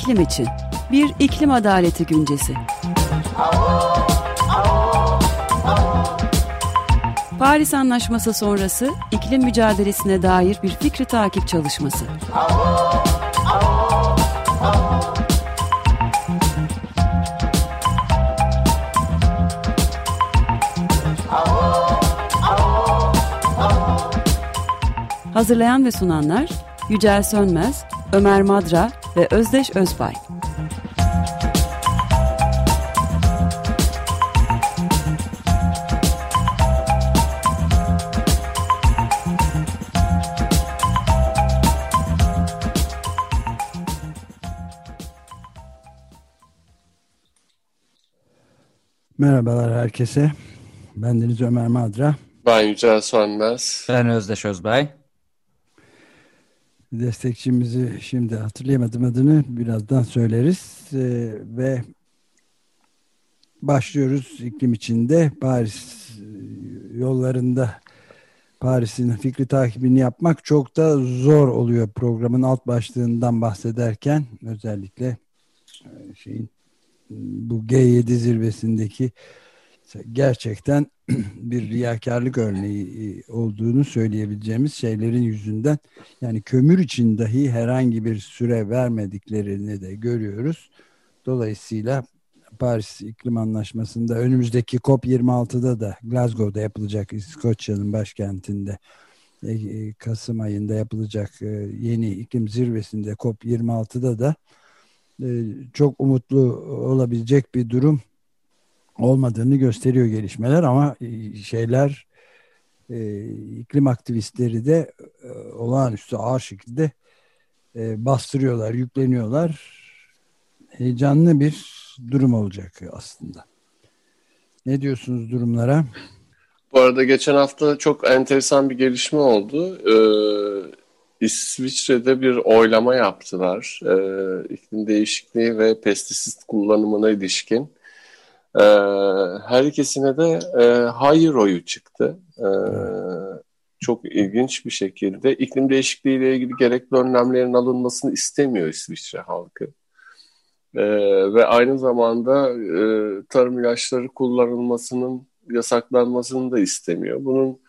iklim için bir iklim adaleti güncesi. Paris Anlaşması sonrası iklim mücadelesine dair bir fikri takip çalışması. Hazırlayan ve sunanlar Yücel Sönmez, Ömer Madra ve Özdeş Özbay. Merhabalar herkese. Bendeniz Ömer Madra. Ben Yücel Sönmez. Ben Özdeş Özbay. Destekçimizi şimdi hatırlayamadım adını, birazdan söyleriz. Ve başlıyoruz iklim içinde. Paris yollarında Paris'in fikri takibini yapmak çok da zor oluyor programın alt başlığından bahsederken. Özellikle bu G7 zirvesindeki gerçekten bir riyakarlık örneği olduğunu söyleyebileceğimiz şeylerin yüzünden, yani kömür için dahi herhangi bir süre vermediklerini de görüyoruz. Dolayısıyla Paris İklim Anlaşması'nda önümüzdeki COP26'da da Glasgow'da yapılacak, İskoçya'nın başkentinde Kasım ayında yapılacak yeni iklim zirvesinde COP26'da da çok umutlu olabilecek bir durum olmadığını gösteriyor gelişmeler, ama iklim aktivistleri de olağanüstü ağır şekilde bastırıyorlar, yükleniyorlar. Heyecanlı bir durum olacak aslında. Ne diyorsunuz durumlara? Bu arada geçen hafta çok enteresan bir gelişme oldu. İsviçre'de bir oylama yaptılar. İklim değişikliği ve pestisit kullanımına ilişkin. Her ikisine de hayır oyu çıktı. Çok ilginç bir şekilde iklim değişikliği ile ilgili gerekli önlemlerin alınmasını istemiyor İsviçre halkı. Ve aynı zamanda tarım ilaçları kullanılmasının yasaklanmasını da istemiyor. Bunun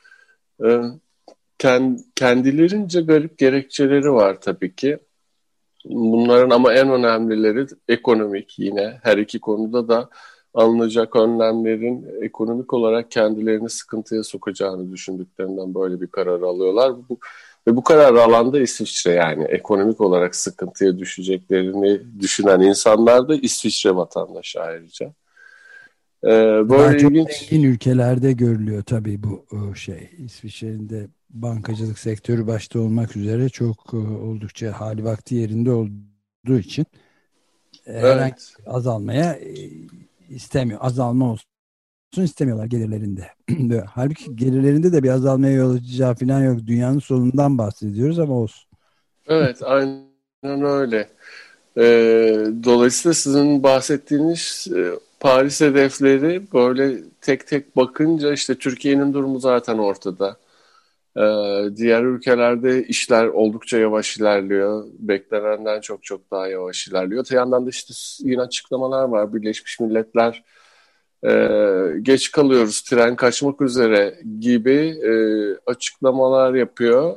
kendilerince garip gerekçeleri var tabii ki. Bunların ama en önemlileri ekonomik, yine her iki konuda da alınacak önlemlerin ekonomik olarak kendilerini sıkıntıya sokacağını düşündüklerinden böyle bir karar alıyorlar. Ve bu kararı alan da İsviçre, yani ekonomik olarak sıkıntıya düşeceklerini düşünen insanlar da İsviçre vatandaşı ayrıca. Böyle çok zengin ülkelerde görülüyor tabii bu şey. İsviçre'nin de bankacılık sektörü başta olmak üzere çok oldukça hali vakti yerinde olduğu için herhangi azalmaya istemiyor. Azalma olsun istemiyorlar gelirlerinde. Halbuki gelirlerinde de bir azalmaya yol açacağı falan yok. Dünyanın sonundan bahsediyoruz ama olsun. Evet, aynen öyle. Dolayısıyla sizin bahsettiğiniz Paris hedefleri böyle tek tek bakınca işte Türkiye'nin durumu zaten ortada. Diğer ülkelerde işler oldukça yavaş ilerliyor. Beklenenden çok çok daha yavaş ilerliyor. Öte yandan da işte yine açıklamalar var. Birleşmiş Milletler geç kalıyoruz, tren kaçmak üzere gibi açıklamalar yapıyor.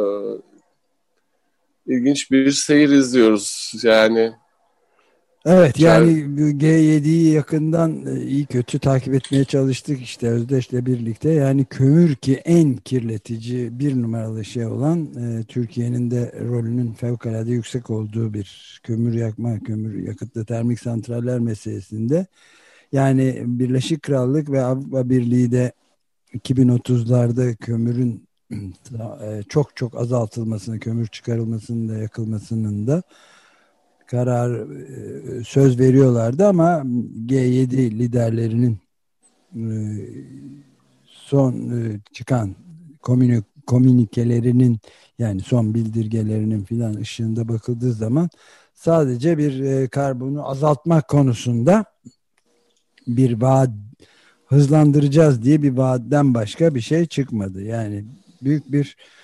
İlginç bir seyir izliyoruz yani. Evet, yani G7'yi yakından iyi kötü takip etmeye çalıştık işte Özdeş'le birlikte. Yani kömür ki en kirletici bir numaralı şey olan, Türkiye'nin de rolünün fevkalade yüksek olduğu bir kömür yakma, kömür yakıtlı termik santraller meselesinde. Yani Birleşik Krallık ve Avrupa Birliği de 2030'larda kömürün çok çok azaltılmasını, kömür çıkarılmasının da yakılmasının da söz veriyorlardı, ama G7 liderlerinin son çıkan komünikelerinin, yani son bildirgelerinin filan ışığında bakıldığı zaman sadece bir karbonu azaltmak konusunda bir vaat, hızlandıracağız diye bir vaatten başka bir şey çıkmadı. Yani büyük bir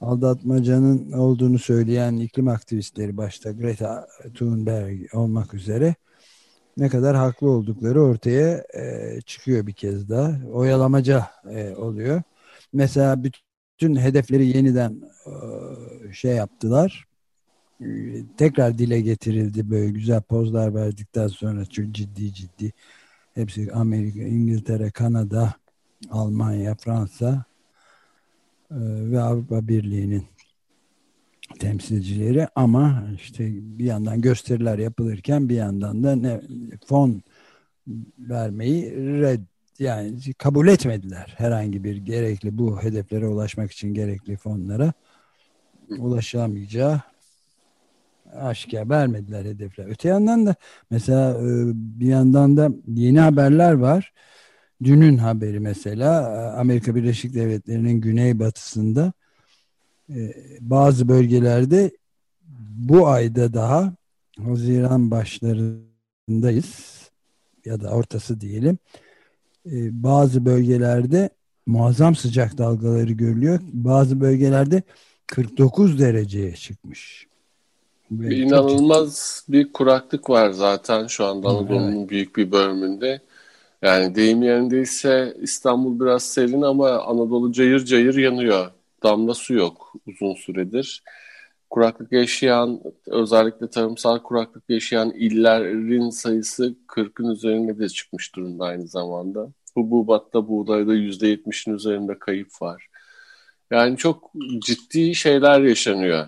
aldatmacanın olduğunu söyleyen iklim aktivistleri, başta Greta Thunberg olmak üzere, ne kadar haklı oldukları ortaya çıkıyor bir kez daha. Oyalamaca oluyor. Mesela bütün hedefleri yeniden şey yaptılar. Tekrar dile getirildi, böyle güzel pozlar verdikten sonra, çok ciddi. Hepsi Amerika, İngiltere, Kanada, Almanya, Fransa ve Avrupa Birliği'nin temsilcileri. Ama işte bir yandan gösteriler yapılırken bir yandan da fon vermeyi yani kabul etmediler. Herhangi bir gerekli, bu hedeflere ulaşmak için gerekli fonlara ulaşamayacağı aşikar, vermediler hedefler. Öte yandan da mesela bir yandan da yeni haberler var. Dünün haberi mesela, Amerika Birleşik Devletleri'nin güneybatısında bazı bölgelerde bu ayda, daha Haziran başlarındayız ya da ortası diyelim, bazı bölgelerde muazzam sıcak dalgaları görülüyor. Bazı bölgelerde 49 dereceye çıkmış. Ve çok İnanılmaz bir kuraklık var zaten şu anda Anadolu'nun evet. büyük bir bölümünde. Yani deyim yerindeyse İstanbul biraz serin ama Anadolu cayır cayır yanıyor. Damla su yok uzun süredir. Kuraklık yaşayan, özellikle tarımsal kuraklık yaşayan illerin sayısı 40'ın üzerine de çıkmış durumda aynı zamanda. Hububatta, buğdayda %70'in üzerinde kayıp var. Yani çok ciddi şeyler yaşanıyor.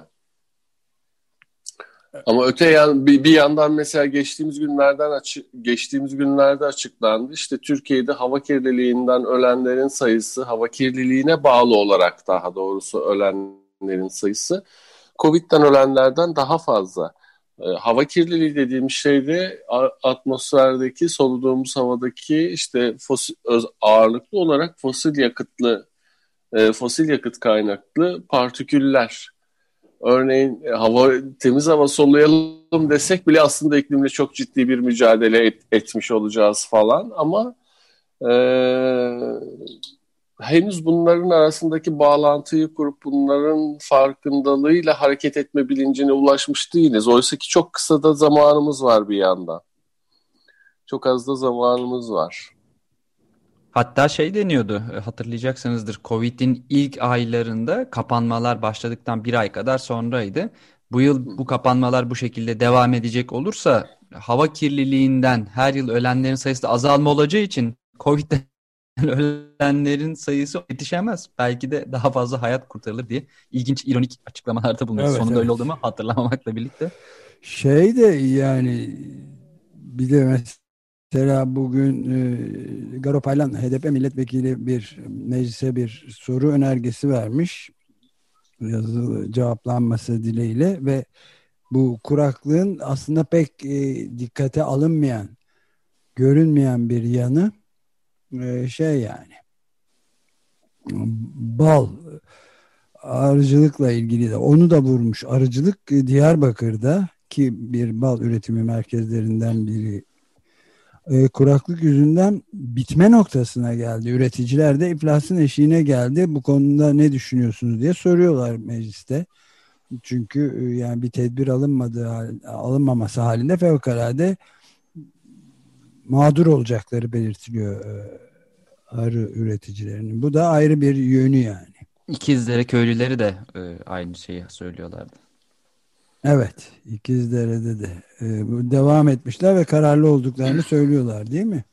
Ama bir yandan mesela geçtiğimiz günlerde açıklandı. İşte Türkiye'de hava kirliliğinden ölenlerin sayısı, hava kirliliğine bağlı olarak daha doğrusu ölenlerin sayısı Covid'den ölenlerden daha fazla. Hava kirliliği dediğimiz şey de atmosferdeki, soluduğumuz havadaki işte ağırlıklı olarak fosil yakıt kaynaklı partiküller. Örneğin temiz hava soluyalım desek bile aslında iklimle çok ciddi bir mücadele etmiş olacağız falan. Ama henüz bunların arasındaki bağlantıyı kurup bunların farkındalığıyla hareket etme bilincine ulaşmış değiliz. Oysa ki çok kısa da zamanımız var bir yandan. Çok az da zamanımız var. Hatta şey deniyordu, hatırlayacaksınızdır, Covid'in ilk aylarında kapanmalar başladıktan bir ay kadar sonraydı. Bu yıl bu kapanmalar bu şekilde devam edecek olursa hava kirliliğinden her yıl ölenlerin sayısı da azalma olacağı için Covid'den ölenlerin sayısı yetişemez. Belki de daha fazla hayat kurtarılır diye ilginç, ironik açıklamalarda bulunuyor. Evet, Sonunda evet. öyle olduğumu hatırlamamakla birlikte. Şey de yani, bir de mesela bugün Garopaylan, HDP milletvekili, bir meclise bir soru önergesi vermiş, yazılı cevaplanması dileğiyle, ve bu kuraklığın aslında pek dikkate alınmayan, görünmeyen bir yanı şey yani, bal arıcılıkla ilgili de onu da vurmuş. Arıcılık Diyarbakır'da, ki bir bal üretimi merkezlerinden biri, kuraklık yüzünden bitme noktasına geldi. Üreticiler de iflasın eşiğine geldi. Bu konuda ne düşünüyorsunuz diye soruyorlar mecliste. Çünkü yani bir tedbir alınmaması halinde fevkalade mağdur olacakları belirtiliyor arı üreticilerinin. Bu da ayrı bir yönü yani. İkizdere köylüleri de aynı şeyi söylüyorlardı. Evet, İkizdere'de de devam etmişler ve kararlı olduklarını söylüyorlar, değil mi?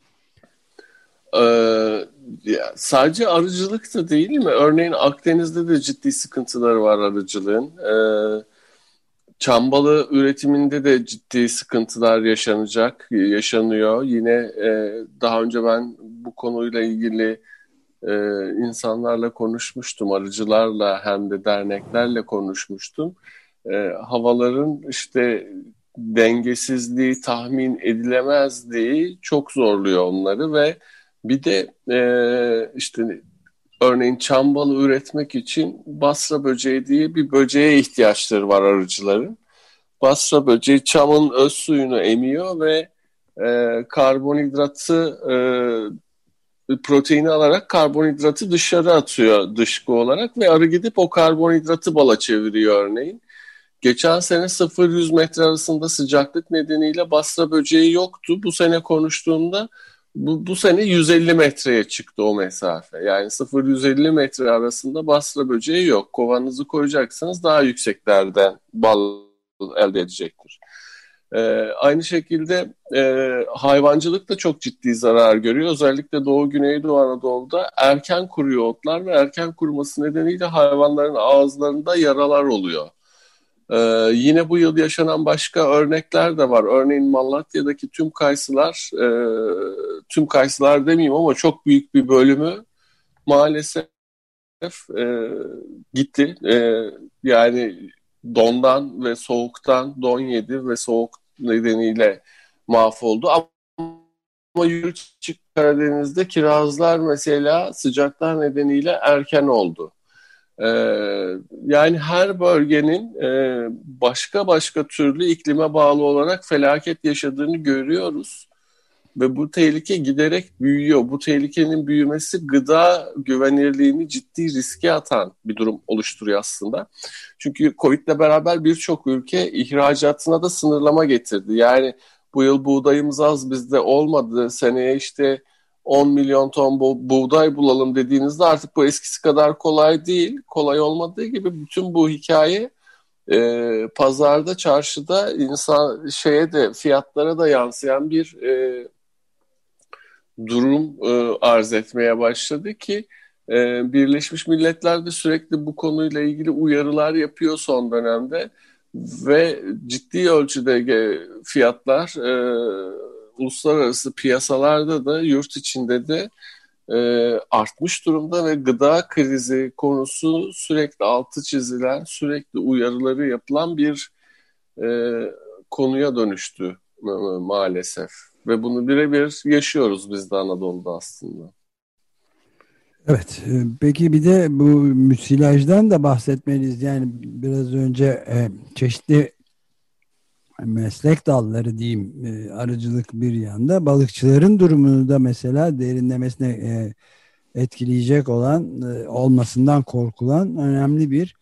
Sadece arıcılık da değil mi? Örneğin Akdeniz'de de ciddi sıkıntıları var arıcılığın. Çam balı üretiminde de ciddi sıkıntılar yaşanıyor. Yine daha önce ben bu konuyla ilgili insanlarla konuşmuştum, arıcılarla hem de derneklerle konuşmuştum. Havaların işte dengesizliği, tahmin edilemezliği çok zorluyor onları ve bir de işte örneğin çam balı üretmek için Basra böceği diye bir böceğe ihtiyaçları var arıcıların. Basra böceği çamın öz suyunu emiyor ve karbonhidratı proteini alarak karbonhidratı dışarı atıyor dışkı olarak ve arı gidip o karbonhidratı bala çeviriyor örneğin. Geçen sene 0-100 metre arasında sıcaklık nedeniyle basra böceği yoktu. Bu sene konuştuğumda bu sene 150 metreye çıktı o mesafe. Yani 0-150 metre arasında basra böceği yok. Kovanınızı koyacaksanız daha yükseklerden bal elde edecektir. Aynı şekilde hayvancılık da çok ciddi zarar görüyor. Özellikle Doğu Güneydoğu Anadolu'da erken kuruyor otlar ve erken kuruması nedeniyle hayvanların ağızlarında yaralar oluyor. Yine bu yıl yaşanan başka örnekler de var. Örneğin Malatya'daki tüm kayısılar demeyeyim ama çok büyük bir bölümü maalesef gitti. Yani dondan ve soğuktan don yedi ve soğuk nedeniyle mahvoldu. Ama Yürüçük Karadeniz'de kirazlar mesela sıcaklar nedeniyle erken oldu. Yani her bölgenin başka türlü iklime bağlı olarak felaket yaşadığını görüyoruz. Ve bu tehlike giderek büyüyor. Bu tehlikenin büyümesi gıda güvenilirliğini ciddi riske atan bir durum oluşturuyor aslında. Çünkü Covid'le beraber birçok ülke ihracatına da sınırlama getirdi. Yani bu yıl buğdayımız az bizde olmadı. Seneye işte 10 milyon ton buğday bulalım dediğinizde artık bu eskisi kadar kolay değil. Kolay olmadığı gibi bütün bu hikaye pazarda, çarşıda fiyatlara da yansıyan bir durum arz etmeye başladı ki Birleşmiş Milletler de sürekli bu konuyla ilgili uyarılar yapıyor son dönemde ve ciddi ölçüde fiyatlar uluslararası piyasalarda da yurt içinde de artmış durumda ve gıda krizi konusu sürekli altı çizilen, sürekli uyarıları yapılan bir konuya dönüştü maalesef. Ve bunu birebir yaşıyoruz biz de Anadolu'da aslında. Evet, peki bir de bu müsilajdan da bahsetmeliyiz. Yani biraz önce çeşitli meslek dalları diyeyim, arıcılık bir yanda, balıkçıların durumunu da mesela derinlemesine etkileyecek olan, olmasından korkulan önemli bir,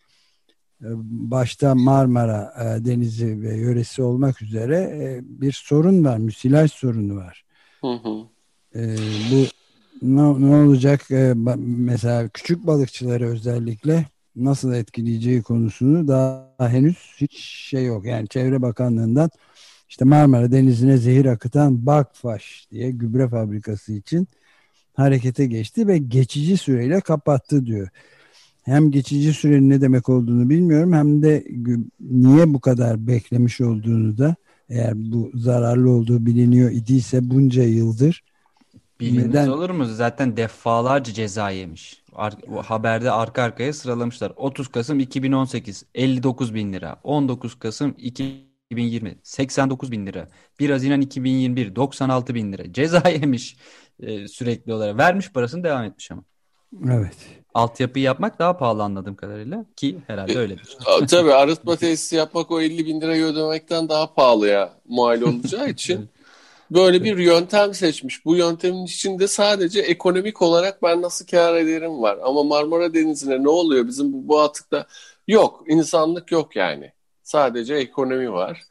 başta Marmara Denizi ve yöresi olmak üzere bir sorun var, müsilaj sorunu var. Hı hı. Bu ne olacak? Mesela küçük balıkçıları özellikle nasıl etkileyeceği konusunu daha henüz hiç şey yok. Yani Çevre Bakanlığı'ndan işte Marmara Denizi'ne zehir akıtan Bakfaş diye gübre fabrikası için harekete geçti ve geçici süreyle kapattı diyor. Hem geçici sürenin ne demek olduğunu bilmiyorum, hem de niye bu kadar beklemiş olduğunu da, eğer bu zararlı olduğu biliniyor idiyse bunca yıldır. Bilinmez olur mu? Zaten defalarca ceza yemiş. Haberde arka arkaya sıralamışlar. 30 Kasım 2018 59 bin lira. 19 Kasım 2020 89 bin lira. 1 Haziran 2021 96 bin lira. Ceza yemiş sürekli olarak. Vermiş parasını, devam etmiş ama. Evet. Altyapıyı yapmak daha pahalı anladığım kadarıyla, ki herhalde öyledir. Tabii arıtma tesisi yapmak o 50 bin lirayı ödemekten daha pahalıya mal olacağı için böyle bir yöntem seçmiş. Bu yöntemin içinde sadece ekonomik olarak ben nasıl kâr ederim var. Ama Marmara Denizi'ne ne oluyor bizim bu atıkta? Yok, insanlık yok yani. Sadece ekonomi var.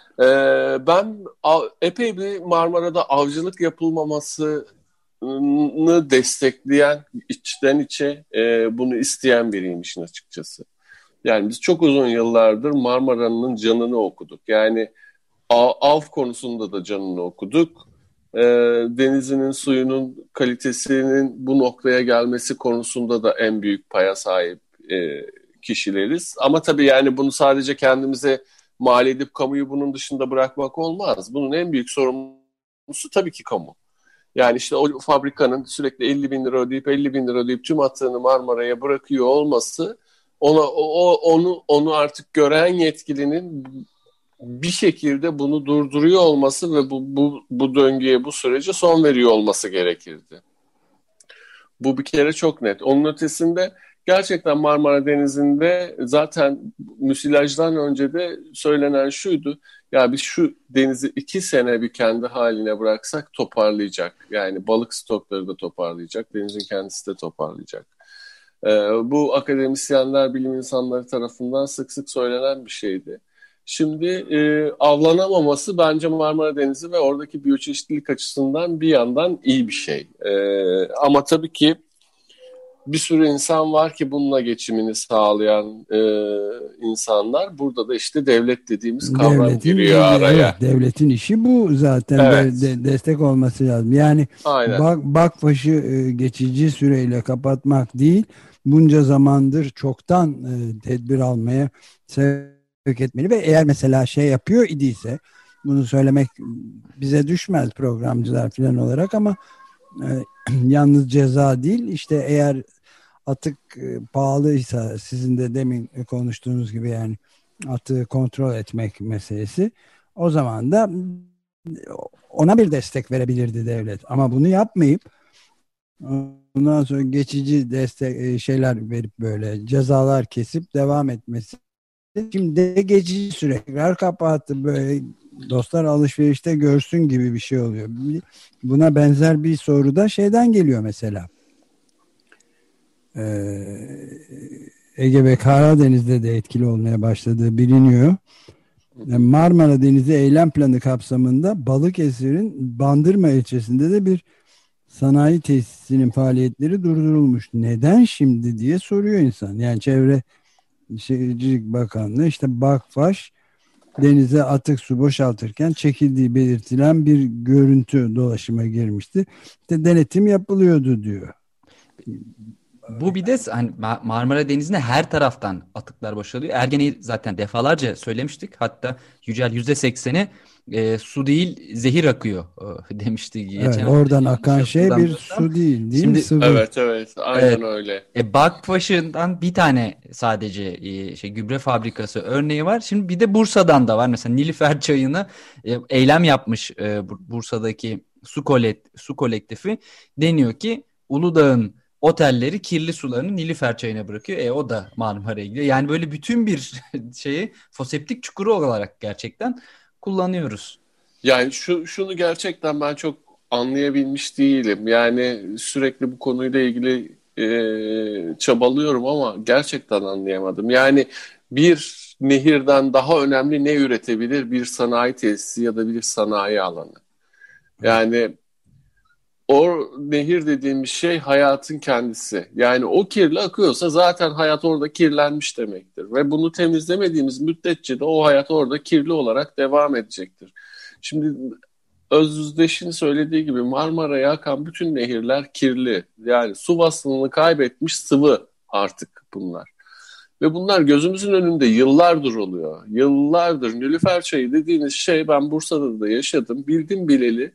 Ben epey bir Marmara'da avcılık yapılmamasını destekleyen, içten içe bunu isteyen biriyim işin açıkçası. Yani biz çok uzun yıllardır Marmara'nın canını okuduk. Yani av konusunda da canını okuduk. Denizinin suyunun kalitesinin bu noktaya gelmesi konusunda da en büyük paya sahip kişileriz. Ama tabii yani bunu sadece kendimize mal edip kamuyu bunun dışında bırakmak olmaz. Bunun en büyük sorumlusu tabii ki kamu. Yani işte o fabrikanın sürekli 50 bin lira ödeyip 50 bin lira ödeyip tüm atığını Marmara'ya bırakıyor olması, onu artık gören yetkilinin bir şekilde bunu durduruyor olması ve bu döngüye, bu sürece son veriyor olması gerekirdi. Bu bir kere çok net. Onun ötesinde Gerçekten Marmara Denizi'nde zaten müsilajdan önce de söylenen şuydu. Ya biz şu denizi 2 sene bir kendi haline bıraksak toparlayacak. Yani balık stokları da toparlayacak, denizin kendisi de toparlayacak. Bu akademisyenler, bilim insanları tarafından sık sık söylenen bir şeydi. Şimdi avlanamaması bence Marmara Denizi ve oradaki biyoçeşitlilik açısından bir yandan iyi bir şey. Ama tabii ki bir sürü insan var ki bununla geçimini sağlayan insanlar. Burada da işte devlet dediğimiz kavram giriyor araya. Evet, devletin işi bu zaten. Evet. Destek olması lazım. Yani Bakfaş'ı geçici süreyle kapatmak değil, bunca zamandır çoktan tedbir almaya sevk etmeli ve eğer mesela şey yapıyor idiyse, bunu söylemek bize düşmez programcılar falan olarak, ama yalnız ceza değil, işte eğer atık pahalıysa, sizin de demin konuştuğunuz gibi, yani atığı kontrol etmek meselesi, o zaman da ona bir destek verebilirdi devlet. Ama bunu yapmayıp ondan sonra geçici destek şeyler verip böyle cezalar kesip devam etmesi. Şimdi de geçici süre tekrar kapattı, böyle dostlar alışverişte görsün gibi bir şey oluyor. Buna benzer bir soru da şeyden geliyor mesela. Ege ve Karadeniz'de de etkili olmaya başladığı biliniyor. Marmara Denizi Eylem Planı kapsamında Balıkesir'in Bandırma ilçesinde de bir sanayi tesisinin faaliyetleri durdurulmuş. Neden şimdi diye soruyor insan. Yani Çevre Şehircilik Bakanlığı işte Bakfaş denize atık su boşaltırken çekildiği belirtilen bir görüntü dolaşıma girmişti. İşte denetim yapılıyordu diyor. Bu bir de hani Marmara Denizi'ne her taraftan atıklar boşalıyor. Ergen'i zaten defalarca söylemiştik. Hatta Yücel %80'i su değil zehir akıyor demişti. Evet, oradan akan şey bir su değil mi? Sıvı. Evet, aynen öyle. Bakfaş'ından bir tane sadece gübre fabrikası örneği var. Şimdi bir de Bursa'dan da var. Mesela Nilüfer Çayı'na eylem yapmış Bursa'daki su kolektifi. Deniyor ki Uludağ'ın otelleri kirli sularını Nilüfer Çayı'na bırakıyor. O da Marmara'ya gidiyor. Yani böyle bütün bir şeyi foseptik çukuru olarak gerçekten kullanıyoruz. Yani şunu gerçekten ben çok anlayabilmiş değilim. Yani sürekli bu konuyla ilgili çabalıyorum ama gerçekten anlayamadım. Yani bir nehirden daha önemli ne üretebilir bir sanayi tesisi ya da bir sanayi alanı? Yani o nehir dediğimiz şey hayatın kendisi. Yani o kirli akıyorsa zaten hayat orada kirlenmiş demektir. Ve bunu temizlemediğimiz müddetçe de o hayat orada kirli olarak devam edecektir. Şimdi Özdeş'in söylediği gibi Marmara'ya akan bütün nehirler kirli. Yani su vasfını kaybetmiş sıvı artık bunlar. Ve bunlar gözümüzün önünde yıllardır oluyor. Yıllardır Nilüfer Çayı dediğiniz şey, ben Bursa'da da yaşadım. Bildim bileli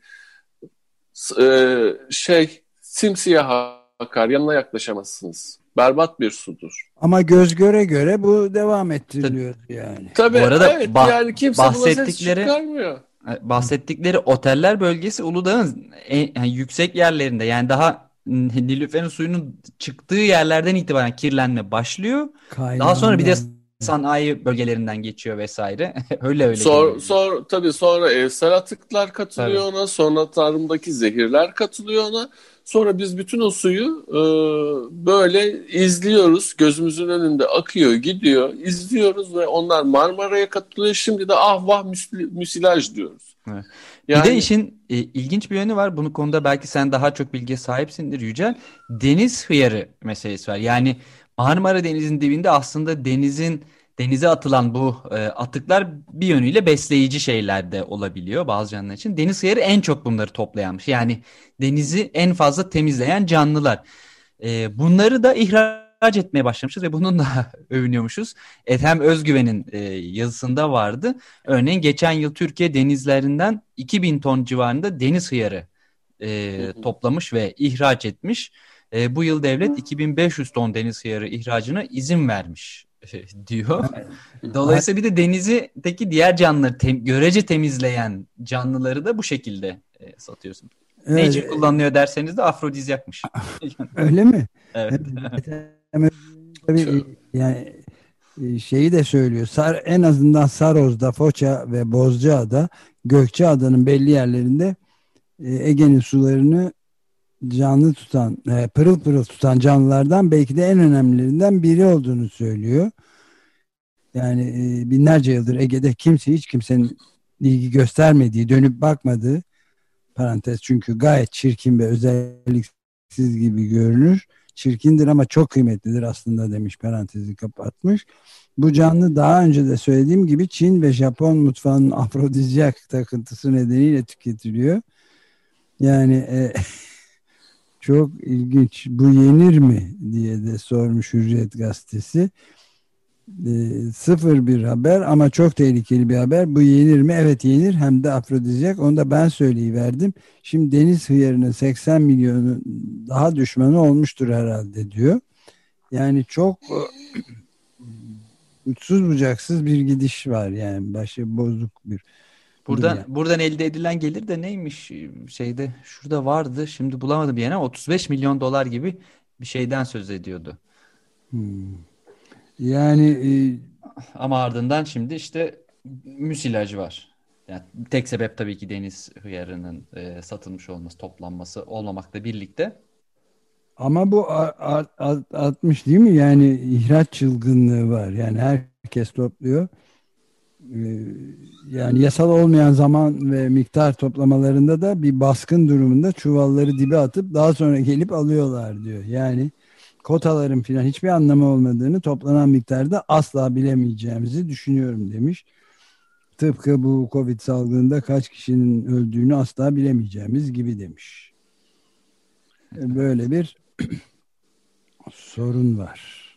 simsiyah akar, yanına yaklaşamazsınız. Berbat bir sudur. Ama göz göre göre bu devam ettiriliyor yani. Tabii, bu arada evet, yani kimse buna ses çıkarmıyor. Bahsettikleri oteller bölgesi Uludağ'ın yani yüksek yerlerinde, yani daha Nilüfer'in suyunun çıktığı yerlerden itibaren kirlenme başlıyor. Daha sonra bir de sanayi bölgelerinden geçiyor vesaire. öyle. Sonra evsel atıklar katılıyor ona, sonra tarımdaki zehirler katılıyor ona. Sonra biz bütün o suyu böyle izliyoruz. Gözümüzün önünde akıyor, gidiyor. İzliyoruz ve onlar Marmara'ya katılıyor. Şimdi de ah vah müsilaj diyoruz. Evet. Yani, bir de işin ilginç bir yönü var. Bunun konuda belki sen daha çok bilgiye sahipsindir Yücel. Deniz hıyarı meselesi var. Yani Marmara Denizi'nin dibinde aslında denize atılan bu atıklar bir yönüyle besleyici şeyler de olabiliyor bazı canlılar için. Deniz hıyarı en çok bunları toplayanmış. Yani denizi en fazla temizleyen canlılar. Bunları da ihraç etmeye başlamışız ve bununla övünüyormuşuz. Ethem Özgüven'in yazısında vardı. Örneğin geçen yıl Türkiye denizlerinden 2000 ton civarında deniz hıyarı toplamış ve ihraç etmiş. Bu yıl devlet 2500 ton deniz hıyarı ihracına izin vermiş diyor. Dolayısıyla bir de denizdeki diğer canlıları görece temizleyen canlıları da bu şekilde satıyorsun. Evet. Ne için kullanılıyor derseniz de afrodizyakmış. Öyle mi? Evet. Tabii yani şeyi de söylüyor. En azından Saroz'da, Foça ve Bozcaada, Gökçeada'nın belli yerlerinde Ege'nin sularını canlı tutan, pırıl pırıl tutan canlılardan belki de en önemlilerinden biri olduğunu söylüyor. Yani binlerce yıldır Ege'de hiç kimsenin ilgi göstermediği, dönüp bakmadığı, parantez çünkü gayet çirkin ve özelliksiz gibi görünür. Çirkindir ama çok kıymetlidir aslında demiş, parantezi kapatmış. Bu canlı daha önce de söylediğim gibi Çin ve Japon mutfağının afrodizyak takıntısı nedeniyle tüketiliyor. Yani çok ilginç. Bu yenir mi diye de sormuş Hürriyet gazetesi. Sıfır bir haber ama çok tehlikeli bir haber. Bu yenir mi? Evet yenir, hem de afrodizyak. Onu da ben söyleyiverdim. Şimdi deniz hıyarının 80 milyonu daha düşmanı olmuştur herhalde diyor. Yani çok uçsuz bucaksız bir gidiş var, yani başı bozuk bir. Buradan elde edilen gelir de neymiş? Şurada vardı, şimdi bulamadım bir 35 milyon dolar gibi bir şeyden söz ediyordu. Yani ama ardından şimdi işte müsilaj var. Yani tek sebep tabii ki deniz hıyarının satılmış olması, toplanması olmamakla birlikte. Ama bu artmış değil mi? Yani ihraç çılgınlığı var. Yani herkes topluyor. Yani yasal olmayan zaman ve miktar toplamalarında da bir baskın durumunda çuvalları dibe atıp daha sonra gelip alıyorlar diyor. Yani kotaların falan hiçbir anlamı olmadığını, toplanan miktarda asla bilemeyeceğimizi düşünüyorum demiş. Tıpkı bu Covid salgınında kaç kişinin öldüğünü asla bilemeyeceğimiz gibi demiş. Böyle bir sorun var.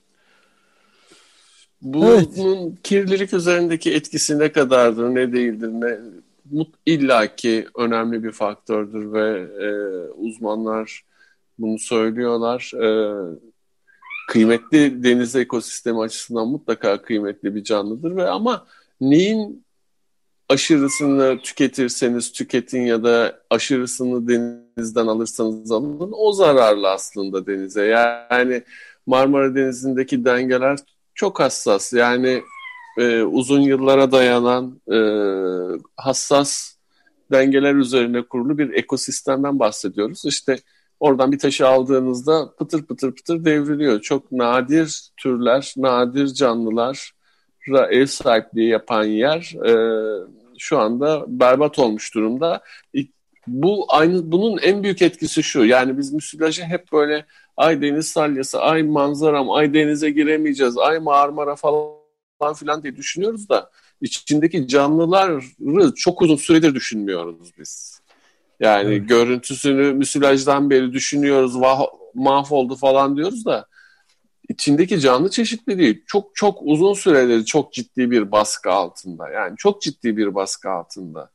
Bunun kirlilik üzerindeki etkisi ne kadardır, ne değildir, illaki önemli bir faktördür ve uzmanlar bunu söylüyorlar. Kıymetli deniz ekosistemi açısından mutlaka kıymetli bir canlıdır ama neyin aşırısını tüketirseniz tüketin ya da aşırısını denizden alırsanız alın, o zararlı aslında denize. Yani Marmara Denizi'ndeki dengeler çok hassas. Yani uzun yıllara dayanan hassas dengeler üzerine kurulu bir ekosistemden bahsediyoruz. İşte oradan bir taşı aldığınızda pıtır pıtır pıtır devriliyor. Çok nadir türler, nadir canlılara ev sahipliği yapan yer şu anda berbat olmuş durumda. Bunun en büyük etkisi şu. Yani biz müsilajı hep böyle ay deniz salyası, ay manzaram, ay denize giremeyeceğiz, ay Marmara falan filan diye düşünüyoruz da içindeki canlıları çok uzun süredir düşünmüyoruz biz. Yani görüntüsünü müsilajdan beri düşünüyoruz, mahvoldu falan diyoruz da içindeki canlı çeşitli değil. Çok çok uzun süredir çok ciddi bir baskı altında. Yani çok ciddi bir baskı altında.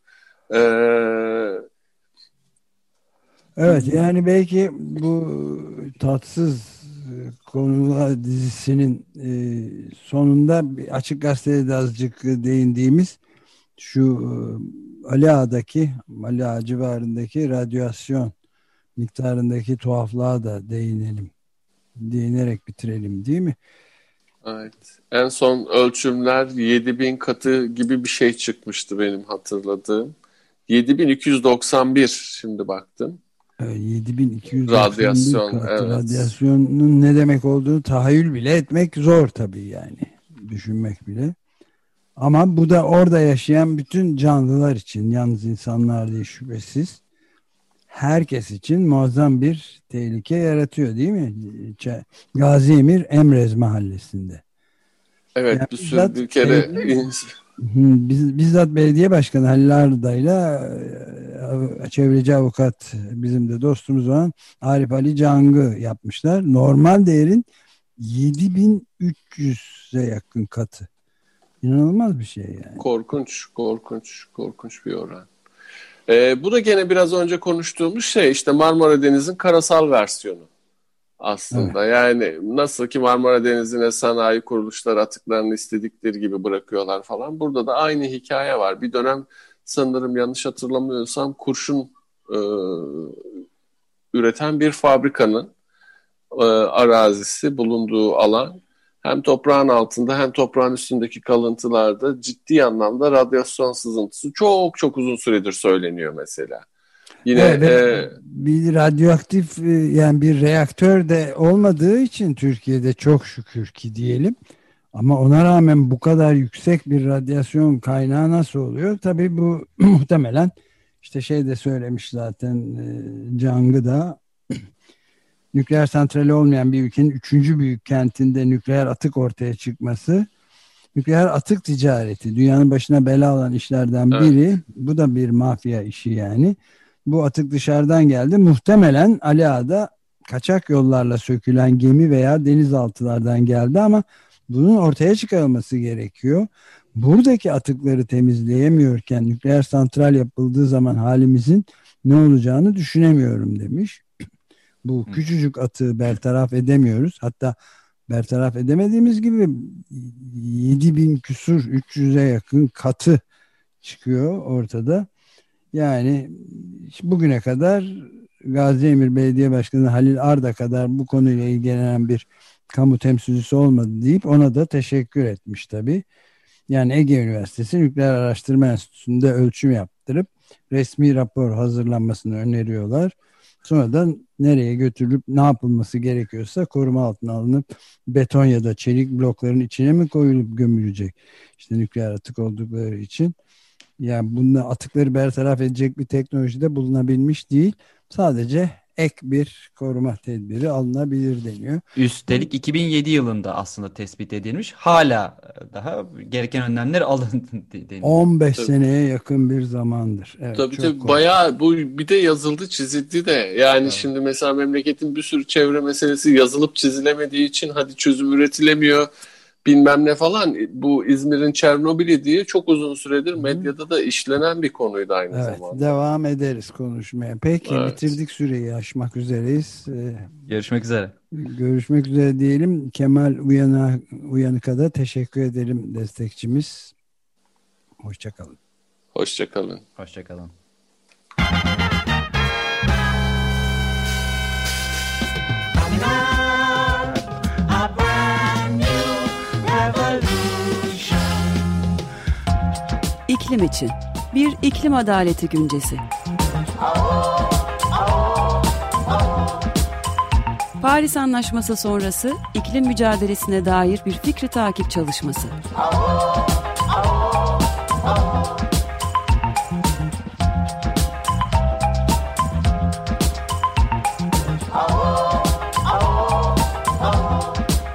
Evet, yani belki bu tatsız konular dizisinin sonunda Açık Gazete'de de azıcık değindiğimiz şu Ali Ağa civarındaki radyasyon miktarındaki tuhaflığa da değinerek bitirelim değil mi? Evet. En son ölçümler 7000 katı gibi bir şey çıkmıştı benim hatırladığım. 7291 şimdi baktım. 7291 radyasyon, katı. evet. Radyasyonun ne demek olduğunu tahayyül bile etmek zor tabii yani. Düşünmek bile. Ama bu da orada yaşayan bütün canlılar için, yalnız insanlar değil şüphesiz, herkes için muazzam bir tehlike yaratıyor değil mi? Gazi Emir Emrez mahallesinde. Evet, yani bir kere bizzat belediye başkanı Halil Ağrı'dayla çevreci avukat bizim de dostumuz olan Arif Ali Cang'ı yapmışlar. Normal değerin 7300'e yakın katı. İnanılmaz bir şey yani. Korkunç bir oran. Bu da gene biraz önce konuştuğumuz şey, işte Marmara Denizi'nin karasal versiyonu aslında. Evet. Yani nasıl ki Marmara Denizi'ne sanayi kuruluşları atıklarını istedikleri gibi bırakıyorlar falan. Burada da aynı hikaye var. Bir dönem sanırım, yanlış hatırlamıyorsam, kurşun üreten bir fabrikanın arazisi, bulunduğu alan hem toprağın altında hem toprağın üstündeki kalıntılarda ciddi anlamda radyasyon sızıntısı çok çok uzun süredir söyleniyor mesela. Yine bir radyoaktif yani bir reaktör de olmadığı için Türkiye'de çok şükür ki diyelim. Ama ona rağmen bu kadar yüksek bir radyasyon kaynağı nasıl oluyor? Tabii bu muhtemelen işte şey de söylemiş zaten Cang'ı da nükleer santrali olmayan bir ülkenin 3. büyük kentinde nükleer atık ortaya çıkması, nükleer atık ticareti dünyanın başına bela alan işlerden biri. Evet. Bu da bir mafya işi yani. Bu atık dışarıdan geldi. Muhtemelen Ali Ağa'da kaçak yollarla sökülen gemi veya denizaltılardan geldi ama bunun ortaya çıkarılması gerekiyor. Buradaki atıkları temizleyemiyorken nükleer santral yapıldığı zaman halimizin ne olacağını düşünemiyorum demiş. Bu küçücük atığı bertaraf edemiyoruz. Hatta bertaraf edemediğimiz gibi 7.000 küsur 300'e yakın katı çıkıyor ortada. Yani bugüne kadar Gaziemir Belediye Başkanı Halil Arda kadar bu konuyla ilgilenen bir kamu temsilcisi olmadı deyip ona da teşekkür etmiş tabii. Yani Ege Üniversitesi Nükleer Araştırma Enstitüsü'nde ölçüm yaptırıp resmi rapor hazırlanmasını öneriyorlar. Sonradan nereye götürülüp ne yapılması gerekiyorsa koruma altına alınıp beton ya da çelik blokların içine mi koyulup gömülecek? İşte nükleer atık oldukları için. Yani bununla atıkları bertaraf edecek bir teknoloji de bulunabilmiş değil. Sadece ek bir koruma tedbiri alınabilir deniyor. Üstelik 2007 yılında aslında tespit edilmiş. Hala daha gereken önlemler alındı deniyor. 15 seneye yakın bir zamandır. Evet, tabii bayağı bu bir de yazıldı çizildi de. Yani şimdi mesela memleketin bir sürü çevre meselesi yazılıp çizilemediği için hadi çözüm üretilemiyor. Bilmem ne falan, bu İzmir'in Çernobil'i diye çok uzun süredir medyada da işlenen bir konuydu aynı zamanda. Devam ederiz konuşmaya. Peki bitirdik, süreyi aşmak üzereyiz. Görüşmek üzere. Görüşmek üzere diyelim. Kemal Uyanık'a da teşekkür ederim, destekçimiz. Hoşçakalın. Hoşçakalın. Hoşçakalın. İklim için bir iklim adaleti güncesi. Paris Anlaşması sonrası iklim mücadelesine dair bir fikri takip çalışması.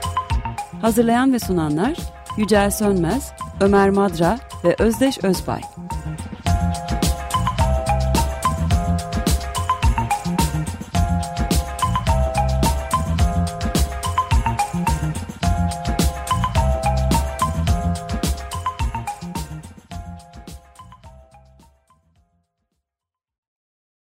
Hazırlayan ve sunanlar Yücel Sönmez, Ömer Madra ve Özdeş Özbay.